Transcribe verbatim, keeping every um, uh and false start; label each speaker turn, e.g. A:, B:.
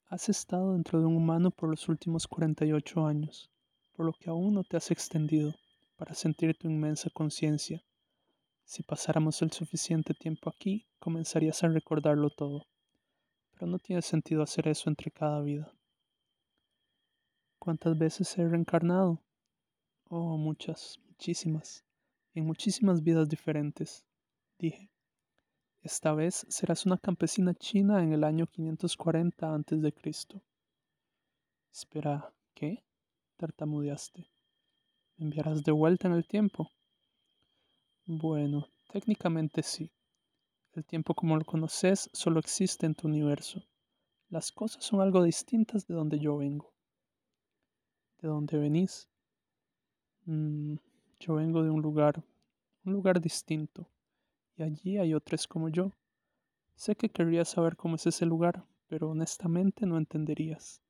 A: Has estado dentro de un humano por los últimos cuarenta y ocho años, por lo que aún no te has extendido para sentir tu inmensa conciencia. Si pasáramos el suficiente tiempo aquí, comenzarías a recordarlo todo, pero no tiene sentido hacer eso entre cada vida. ¿Cuántas veces he reencarnado? Oh, muchas, muchísimas, en muchísimas vidas diferentes, dije. Esta vez serás una campesina china en el año quinientos cuarenta antes de Cristo. Espera, ¿qué? Tartamudeaste. ¿Me enviarás de vuelta en el tiempo? Bueno, técnicamente sí. El tiempo como lo conoces solo existe en tu universo. Las cosas son algo distintas de donde yo vengo. ¿De dónde venís? Mm, yo vengo de un lugar, un lugar distinto, y allí hay otros como yo. Sé que querrías saber cómo es ese lugar, pero honestamente no entenderías.